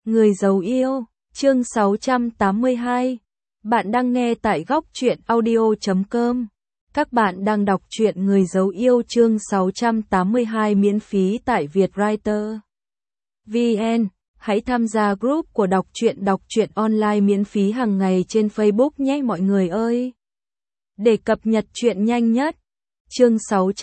Người giấu yêu, chương 682. Bạn đang nghe tại góc truyện audio.com. Các bạn đang đọc truyện Người giấu yêu chương 682 miễn phí tại Vietwriter VN. Hãy tham gia group của đọc truyện online miễn phí hàng ngày trên Facebook nhé mọi người ơi. Để cập nhật truyện nhanh nhất. Chương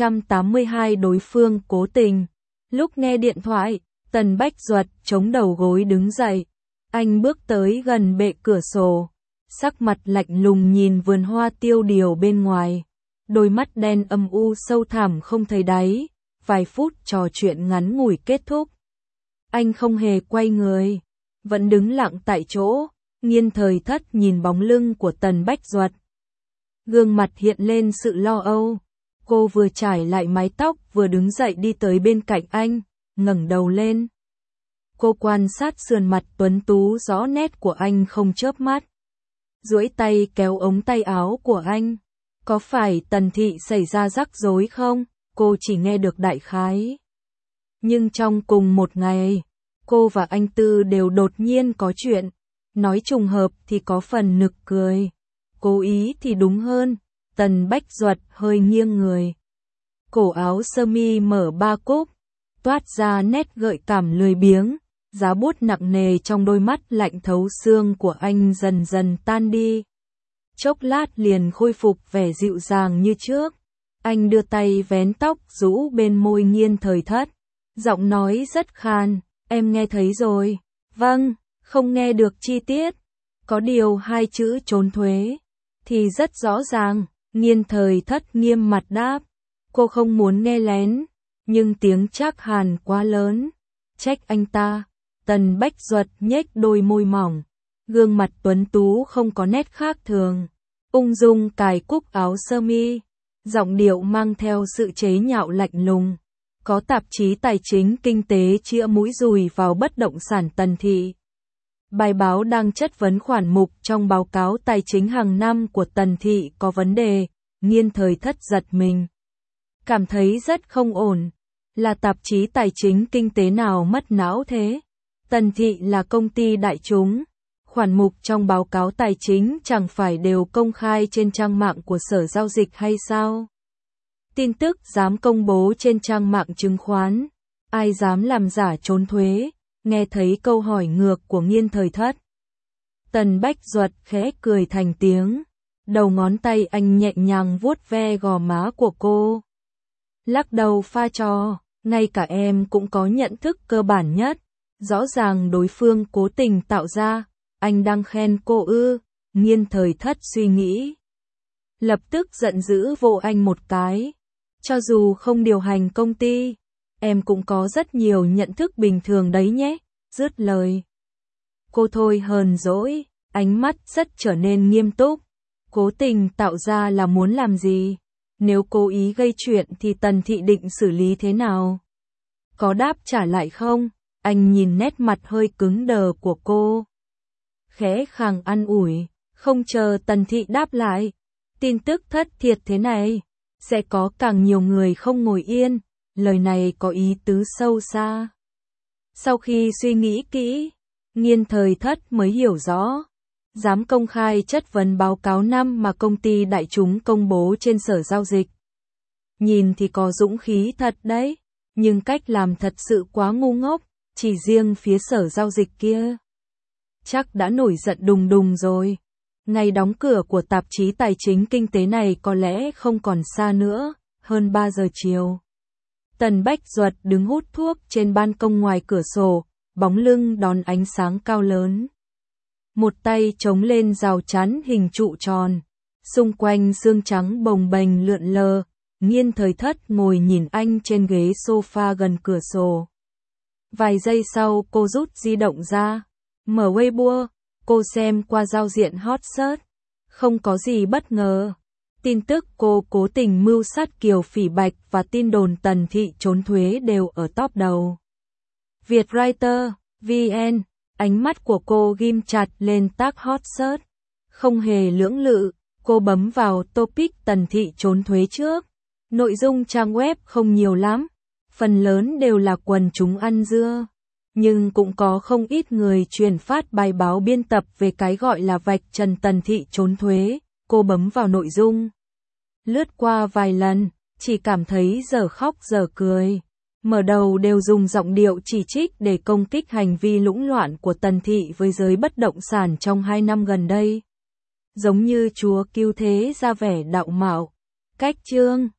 682 đối phương cố tình. Lúc nghe điện thoại, Tần Bách Duật chống đầu gối đứng dậy. Anh bước tới gần bệ cửa sổ, sắc mặt lạnh lùng nhìn vườn hoa tiêu điều bên ngoài. Đôi mắt đen âm u sâu thẳm không thấy đáy. Vài phút trò chuyện ngắn ngủi kết thúc. Anh không hề quay người, vẫn đứng lặng tại chỗ. Nghiên Thời Thất nhìn bóng lưng của Tần Bách Duật. Gương mặt hiện lên sự lo âu. Cô vừa trải lại mái tóc vừa đứng dậy đi tới bên cạnh anh, ngẩng đầu lên. Cô quan sát sườn mặt tuấn tú rõ nét của anh không chớp mắt. Duỗi tay kéo ống tay áo của anh. Có phải Tần Thị xảy ra rắc rối không? Cô chỉ nghe được đại khái. Nhưng trong cùng một ngày, cô và anh Tư đều đột nhiên có chuyện. Nói trùng hợp thì có phần nực cười. Cố ý thì đúng hơn. Tần Bách Duật hơi nghiêng người. Cổ áo sơ mi mở ba cúc, toát ra nét gợi cảm lười biếng. Giá bút nặng nề trong đôi mắt lạnh thấu xương của anh dần dần tan đi. Chốc lát liền khôi phục vẻ dịu dàng như trước. Anh đưa tay vén tóc rũ bên môi Nghiên Thời Thất. Giọng nói rất khan, em nghe thấy rồi. Vâng, không nghe được chi tiết. Có điều hai chữ trốn thuế thì rất rõ ràng. Nghiên Thời Thất nghiêm mặt đáp. Cô không muốn nghe lén, nhưng tiếng Trác Hàn quá lớn. Trách anh ta. Tần Bách Duật nhếch đôi môi mỏng. Gương mặt tuấn tú không có nét khác thường. Ung dung cài cúc áo sơ mi. Giọng điệu mang theo sự chế nhạo lạnh lùng. Có tạp chí tài chính kinh tế chĩa mũi dùi vào bất động sản Tần Thị. Bài báo đang chất vấn khoản mục trong báo cáo tài chính hàng năm của Tần Thị có vấn đề. Nghiên Thời Thất giật mình. Cảm thấy rất không ổn. Là tạp chí tài chính kinh tế nào mất não thế? Tần Thị là công ty đại chúng. Khoản mục trong báo cáo tài chính chẳng phải đều công khai trên trang mạng của Sở Giao dịch hay sao? Tin tức dám công bố trên trang mạng chứng khoán. Ai dám làm giả trốn thuế? Nghe thấy câu hỏi ngược của Nghiên Thời Thất. Tần Bách Duật khẽ cười thành tiếng. Đầu ngón tay anh nhẹ nhàng vuốt ve gò má của cô. Lắc đầu pha trò, ngay cả em cũng có nhận thức cơ bản nhất. Rõ ràng đối phương cố tình tạo ra, anh đang khen cô ư? Nghiên Thời Thất suy nghĩ. Lập tức giận dữ vỗ anh một cái. Cho dù không điều hành công ty, em cũng có rất nhiều nhận thức bình thường đấy nhé. Dứt lời. Cô thôi hờn dỗi, ánh mắt rất trở nên nghiêm túc. Cố tình tạo ra là muốn làm gì? Nếu cố ý gây chuyện thì Tần Thị định xử lý thế nào? Có đáp trả lại không? Anh nhìn nét mặt hơi cứng đờ của cô. Khẽ khàng an ủi, không chờ Tần Thị đáp lại. Tin tức thất thiệt thế này, sẽ có càng nhiều người không ngồi yên. Lời này có ý tứ sâu xa. Sau khi suy nghĩ kỹ, Nghiên Thời Thất mới hiểu rõ. Dám công khai chất vấn báo cáo năm mà công ty đại chúng công bố trên Sở Giao dịch. Nhìn thì có dũng khí thật đấy, nhưng cách làm thật sự quá ngu ngốc. Chỉ riêng phía Sở Giao dịch kia chắc đã nổi giận đùng đùng rồi. Ngày đóng cửa của tạp chí tài chính kinh tế này có lẽ không còn xa nữa. Hơn 3 giờ chiều, Tần Bách Duật đứng hút thuốc trên ban công ngoài cửa sổ, bóng lưng đón ánh sáng cao lớn. Một tay chống lên rào chắn hình trụ tròn, xung quanh xương trắng bồng bềnh lượn lờ. Nghiên Thời Thất ngồi nhìn anh trên ghế sofa gần cửa sổ. Vài giây sau cô rút di động ra, mở Weibo, cô xem qua giao diện hot search. Không có gì bất ngờ. Tin tức cô cố tình mưu sát Kiều Phỉ Bạch và tin đồn Tần Thị trốn thuế đều ở top đầu. Vietwriter VN. Ánh mắt của cô ghim chặt lên tag hot search. Không hề lưỡng lự, cô bấm vào topic Tần Thị trốn thuế trước. Nội dung trang web không nhiều lắm, phần lớn đều là quần chúng ăn dưa. nhưng cũng có không ít người truyền phát bài báo biên tập về cái gọi là vạch trần Tần Thị trốn thuế. Cô bấm vào nội dung, lướt qua vài lần, chỉ cảm thấy dở khóc dở cười. Mở đầu đều dùng giọng điệu chỉ trích để công kích hành vi lũng loạn của Tần Thị với giới bất động sản trong 2 năm gần đây. Giống như chúa cứu thế ra vẻ đạo mạo. Cách chương